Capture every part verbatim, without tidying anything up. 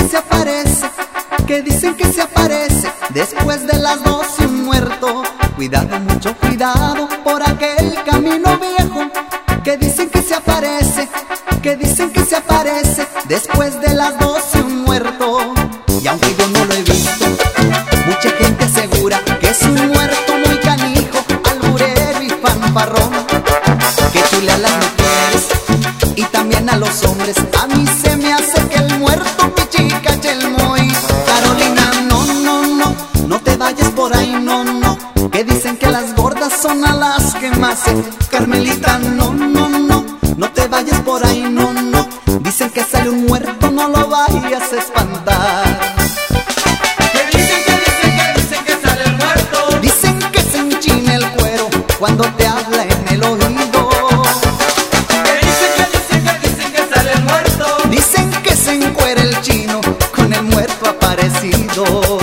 se aparece, que dicen que se aparece después de las doce un muerto. Cuidado, mucho cuidado por aquel camino viejo, que dicen que se aparece, que dicen que se aparece después de las doce un muerto. Y aunque yo no lo he visto, mucha gente asegura que es un muerto muy canijo, alburero y fanfarrón, que chule a las mujeres y también a los hombres. A mí se me hace que el muerto pichica chelmoy. Carolina, no, no, no, no te vayas por ahí, no, no, que dicen que las gordas son a las que más se. Carmelita, no, no, no, no te vayas por ahí, no, no, dicen que sale un muerto, no lo vayas a espantar. Que dicen, que dicen, que dicen que sale el muerto. Dicen que se enchina el cuero cuando te habla en el oído. Que dicen, que dicen, que dicen que sale el muerto. Dicen que se encuera el chino con el muerto aparecido.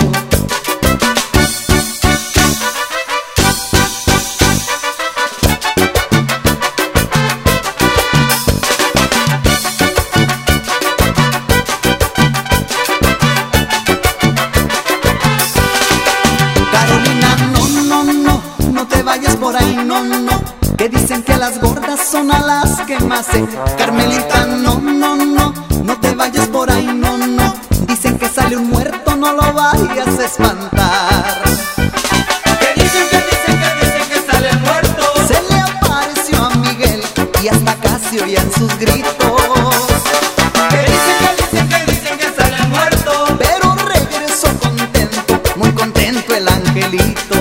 Por ahí, no, no, que dicen que las gordas son a las que más se. Carmelita, no, no, no, no te vayas por ahí, no, no, dicen que sale un muerto, no lo vayas a espantar. Que dicen, que dicen, que dicen que sale el muerto. Se le apareció a Miguel y hasta casi oían sus gritos. Que dicen, que dicen, que dicen que sale el muerto. Pero regresó contento, muy contento el angelito.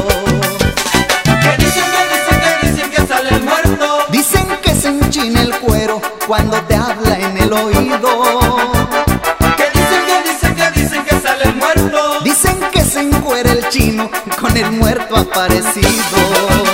Dicen que se enchina el cuero cuando te habla en el oído. Que dicen, que dicen, que dicen que sale el muerto. Dicen que se encuera el chino con el muerto aparecido.